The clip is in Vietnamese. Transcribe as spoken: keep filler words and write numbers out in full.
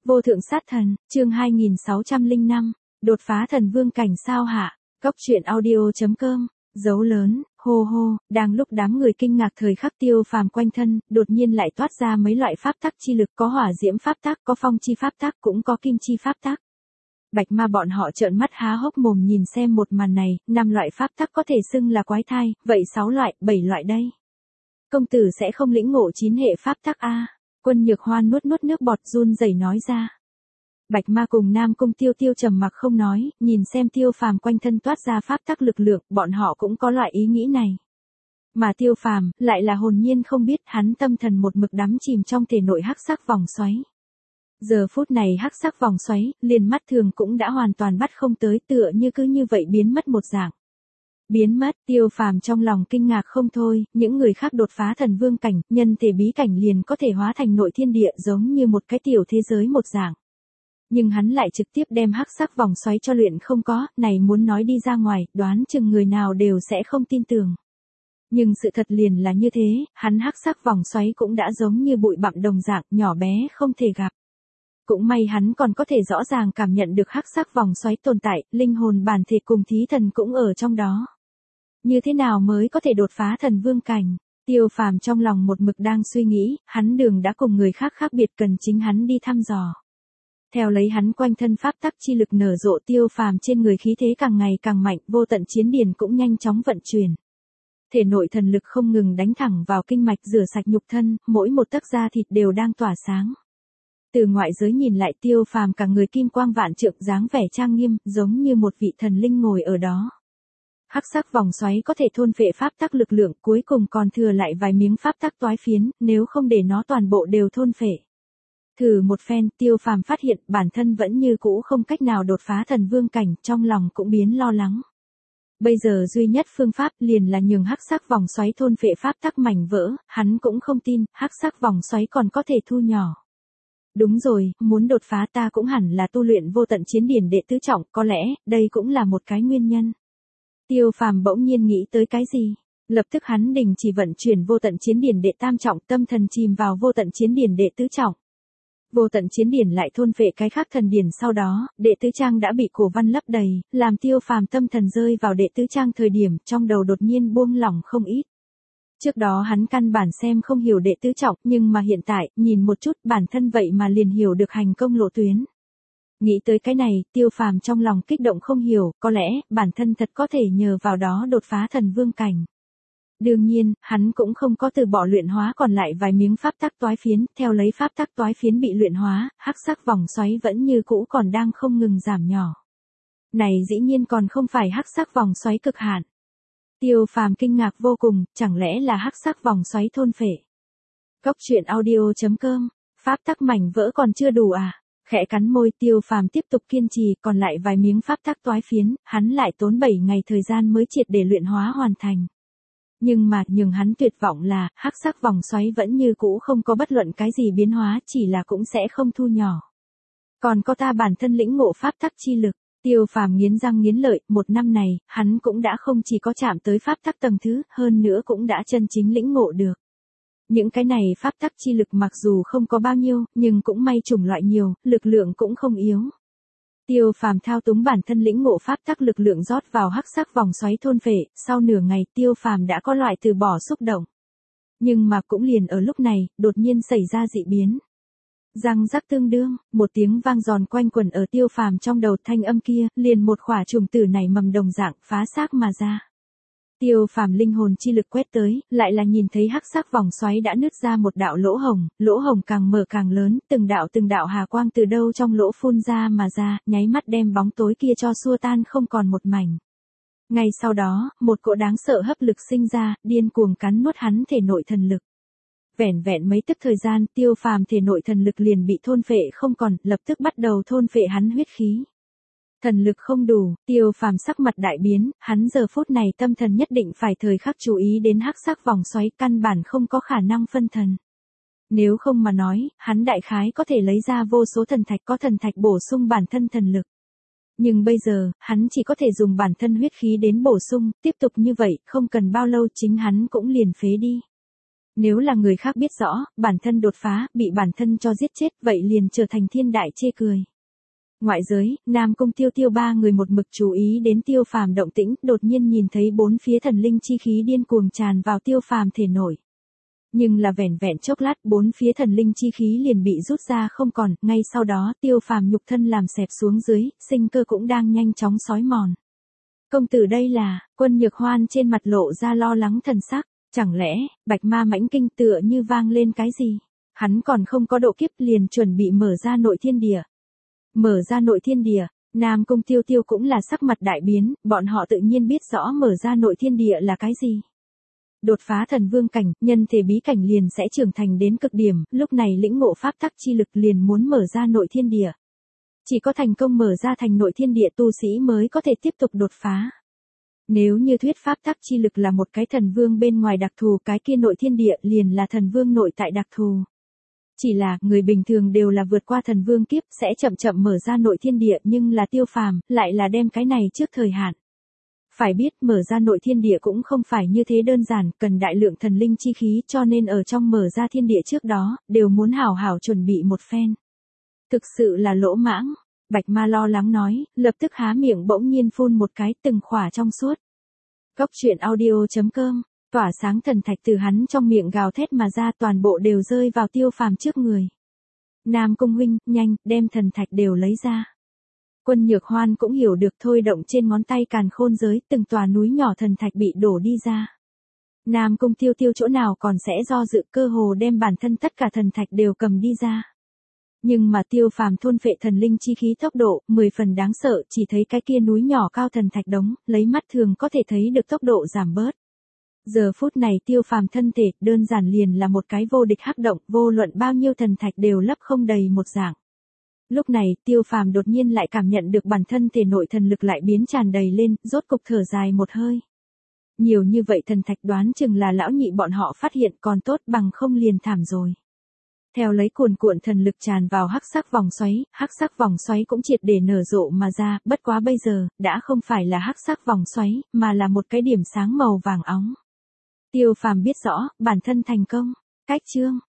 Vô thượng sát thần, chương hai nghìn sáu trăm lẻ năm, đột phá thần vương cảnh sao hạ, cóc truyện audio.com, dấu lớn, hô hô, đang lúc đám người kinh ngạc thời khắc Tiêu Phàm quanh thân, đột nhiên lại toát ra mấy loại pháp tắc chi lực, có hỏa diễm pháp tắc, có phong chi pháp tắc, cũng có kim chi pháp tắc. Bạch Ma bọn họ trợn mắt há hốc mồm nhìn xem một màn này, năm loại pháp tắc có thể xưng là quái thai, vậy sáu loại, bảy loại đây. Công tử sẽ không lĩnh ngộ chín hệ pháp tắc a? Quân Nhược Hoan nuốt nuốt nước bọt run rẩy nói ra. Bạch Ma cùng Nam Cung Tiêu Tiêu trầm mặc không nói, nhìn xem Tiêu Phàm quanh thân toát ra pháp tắc lực lượng, bọn họ cũng có loại ý nghĩ này. Mà Tiêu Phàm lại là hồn nhiên không biết, hắn tâm thần một mực đắm chìm trong thể nội hắc sắc vòng xoáy. Giờ phút này hắc sắc vòng xoáy, liền mắt thường cũng đã hoàn toàn bắt không tới, tựa như cứ như vậy biến mất một dạng. Biến mất, Tiêu Phàm trong lòng kinh ngạc không thôi, những người khác đột phá thần vương cảnh, nhân thể bí cảnh liền có thể hóa thành nội thiên địa giống như một cái tiểu thế giới một dạng. Nhưng hắn lại trực tiếp đem hắc sắc vòng xoáy cho luyện không có, này muốn nói đi ra ngoài, đoán chừng người nào đều sẽ không tin tưởng. Nhưng sự thật liền là như thế, hắn hắc sắc vòng xoáy cũng đã giống như bụi bặm đồng dạng, nhỏ bé không thể gặp. Cũng may hắn còn có thể rõ ràng cảm nhận được hắc sắc vòng xoáy tồn tại, linh hồn bản thể cùng thí thần cũng ở trong đó. Như thế nào mới có thể đột phá thần vương cảnh? Tiêu Phàm trong lòng một mực đang suy nghĩ, hắn đường đã cùng người khác khác biệt, cần chính hắn đi thăm dò. Theo lấy hắn quanh thân pháp tắc chi lực nở rộ, Tiêu Phàm trên người khí thế càng ngày càng mạnh, vô tận chiến điển cũng nhanh chóng vận chuyển. Thể nội thần lực không ngừng đánh thẳng vào kinh mạch rửa sạch nhục thân, mỗi một tấc da thịt đều đang tỏa sáng. Từ ngoại giới nhìn lại, Tiêu Phàm cả người kim quang vạn trượng, dáng vẻ trang nghiêm, giống như một vị thần linh ngồi ở đó. Hắc sắc vòng xoáy có thể thôn phệ pháp tắc lực lượng, cuối cùng còn thừa lại vài miếng pháp tắc toái phiến, nếu không để nó toàn bộ đều thôn phệ. Thử một phen, Tiêu Phàm phát hiện bản thân vẫn như cũ không cách nào đột phá thần vương cảnh, trong lòng cũng biến lo lắng. Bây giờ duy nhất phương pháp liền là nhường hắc sắc vòng xoáy thôn phệ pháp tắc mảnh vỡ, hắn cũng không tin, hắc sắc vòng xoáy còn có thể thu nhỏ. Đúng rồi, muốn đột phá ta cũng hẳn là tu luyện vô tận chiến điển đệ tứ trọng, có lẽ, đây cũng là một cái nguyên nhân. Tiêu Phàm bỗng nhiên nghĩ tới cái gì? Lập tức hắn đình chỉ vận chuyển vô tận chiến điển đệ tam trọng, tâm thần chìm vào vô tận chiến điển đệ tứ trọng. Vô tận chiến điển lại thôn phệ cái khác thần điển, sau đó, đệ tứ trang đã bị cổ văn lấp đầy, làm Tiêu Phàm tâm thần rơi vào đệ tứ trang thời điểm, trong đầu đột nhiên buông lỏng không ít. Trước đó hắn căn bản xem không hiểu đệ tứ trọng, nhưng mà hiện tại, nhìn một chút bản thân vậy mà liền hiểu được hành công lộ tuyến. Nghĩ tới cái này, Tiêu Phàm trong lòng kích động không hiểu, có lẽ, bản thân thật có thể nhờ vào đó đột phá thần vương cảnh. Đương nhiên, hắn cũng không có từ bỏ luyện hóa còn lại vài miếng pháp tắc toái phiến, theo lấy pháp tắc toái phiến bị luyện hóa, hắc sắc vòng xoáy vẫn như cũ còn đang không ngừng giảm nhỏ. Này dĩ nhiên còn không phải hắc sắc vòng xoáy cực hạn. Tiêu Phàm kinh ngạc vô cùng, chẳng lẽ là hắc sắc vòng xoáy thôn phệ. Cóc truyện audio.com, pháp tắc mảnh vỡ còn chưa đủ à? Khẽ cắn môi, Tiêu Phàm tiếp tục kiên trì, còn lại vài miếng pháp tắc toái phiến, hắn lại tốn bảy ngày thời gian mới triệt để luyện hóa hoàn thành. Nhưng mà, nhường hắn tuyệt vọng là, hắc sắc vòng xoáy vẫn như cũ không có bất luận cái gì biến hóa, chỉ là cũng sẽ không thu nhỏ. Còn có ta bản thân lĩnh ngộ pháp tắc chi lực. Tiêu Phàm nghiến răng nghiến lợi, một năm này, hắn cũng đã không chỉ có chạm tới pháp tắc tầng thứ, hơn nữa cũng đã chân chính lĩnh ngộ được. Những cái này pháp tắc chi lực mặc dù không có bao nhiêu, nhưng cũng may chủng loại nhiều, lực lượng cũng không yếu. Tiêu Phàm thao túng bản thân lĩnh ngộ pháp tắc lực lượng rót vào hắc sắc vòng xoáy thôn phệ, sau nửa ngày Tiêu Phàm đã có loại từ bỏ xúc động. Nhưng mà cũng liền ở lúc này, đột nhiên xảy ra dị biến. Răng rắc tương đương, một tiếng vang giòn quanh quẩn ở Tiêu Phàm trong đầu, thanh âm kia, liền một khỏa trùng tử nảy mầm đồng dạng, phá xác mà ra. Tiêu Phàm linh hồn chi lực quét tới, lại là nhìn thấy hắc sắc vòng xoáy đã nứt ra một đạo lỗ hồng, lỗ hồng càng mở càng lớn, từng đạo từng đạo hà quang từ đâu trong lỗ phun ra mà ra, nháy mắt đem bóng tối kia cho xua tan không còn một mảnh. Ngay sau đó, một cỗ đáng sợ hấp lực sinh ra, điên cuồng cắn nuốt hắn thể nội thần lực. Vẻn vẹn mấy tức thời gian, Tiêu Phàm thể nội thần lực liền bị thôn phệ không còn, lập tức bắt đầu thôn phệ hắn huyết khí. Thần lực không đủ, Tiêu Phàm sắc mặt đại biến, hắn giờ phút này tâm thần nhất định phải thời khắc chú ý đến hắc sắc vòng xoáy, căn bản không có khả năng phân thần. Nếu không mà nói, hắn đại khái có thể lấy ra vô số thần thạch, có thần thạch bổ sung bản thân thần lực. Nhưng bây giờ, hắn chỉ có thể dùng bản thân huyết khí đến bổ sung, tiếp tục như vậy, không cần bao lâu chính hắn cũng liền phế đi. Nếu là người khác biết rõ, bản thân đột phá, bị bản thân cho giết chết, vậy liền trở thành thiên đại chê cười. Ngoại giới, Nam Cung Tiêu Tiêu ba người một mực chú ý đến Tiêu Phàm động tĩnh, đột nhiên nhìn thấy bốn phía thần linh chi khí điên cuồng tràn vào Tiêu Phàm thể nội. Nhưng là vẻn vẹn chốc lát, bốn phía thần linh chi khí liền bị rút ra không còn, ngay sau đó, Tiêu Phàm nhục thân làm xẹp xuống dưới, sinh cơ cũng đang nhanh chóng xói mòn. Công tử đây là, Quân Nhược Hoan trên mặt lộ ra lo lắng thần sắc, chẳng lẽ, Bạch Ma Mãnh Kinh tựa như vang lên cái gì? Hắn còn không có độ kiếp liền chuẩn bị mở ra nội thiên địa. Mở ra nội thiên địa, Nam Cung Tiêu Tiêu cũng là sắc mặt đại biến, bọn họ tự nhiên biết rõ mở ra nội thiên địa là cái gì. Đột phá thần vương cảnh, nhân thể bí cảnh liền sẽ trưởng thành đến cực điểm, lúc này lĩnh ngộ pháp tắc chi lực liền muốn mở ra nội thiên địa. Chỉ có thành công mở ra thành nội thiên địa tu sĩ mới có thể tiếp tục đột phá. Nếu như thuyết pháp tắc chi lực là một cái thần vương bên ngoài đặc thù, cái kia nội thiên địa liền là thần vương nội tại đặc thù. Chỉ là, người bình thường đều là vượt qua thần vương kiếp sẽ chậm chậm mở ra nội thiên địa, nhưng là Tiêu Phàm, lại là đem cái này trước thời hạn. Phải biết mở ra nội thiên địa cũng không phải như thế đơn giản, cần đại lượng thần linh chi khí, cho nên ở trong mở ra thiên địa trước đó, đều muốn hảo hảo chuẩn bị một phen. Thực sự là lỗ mãng, Bạch Ma lo lắng nói, lập tức há miệng bỗng nhiên phun một cái, từng khỏa trong suốt. Cốc truyện audio chấm com, tỏa sáng thần thạch từ hắn trong miệng gào thét mà ra, toàn bộ đều rơi vào Tiêu Phàm trước người. Nam Cung huynh, nhanh, đem thần thạch đều lấy ra. Quân Nhược Hoan cũng hiểu được, thôi động trên ngón tay càn khôn giới, từng tòa núi nhỏ thần thạch bị đổ đi ra. Nam Cung Tiêu Tiêu chỗ nào còn sẽ do dự, cơ hồ đem bản thân tất cả thần thạch đều cầm đi ra. Nhưng mà Tiêu Phàm thôn phệ thần linh chi khí tốc độ, mười phần đáng sợ, chỉ thấy cái kia núi nhỏ cao thần thạch đống, lấy mắt thường có thể thấy được tốc độ giảm bớt. Giờ phút này Tiêu Phàm thân thể, đơn giản liền là một cái vô địch hắc động, vô luận bao nhiêu thần thạch đều lấp không đầy một dạng. Lúc này, Tiêu Phàm đột nhiên lại cảm nhận được bản thân thể nội thần lực lại biến tràn đầy lên, rốt cục thở dài một hơi. Nhiều như vậy thần thạch đoán chừng là lão nhị bọn họ phát hiện, còn tốt bằng không liền thảm rồi. Theo lấy cuồn cuộn thần lực tràn vào hắc sắc vòng xoáy, hắc sắc vòng xoáy cũng triệt để nở rộ mà ra, bất quá bây giờ, đã không phải là hắc sắc vòng xoáy, mà là một cái điểm sáng màu vàng óng. Tiêu Phàm biết rõ, bản thân thành công. Cách chương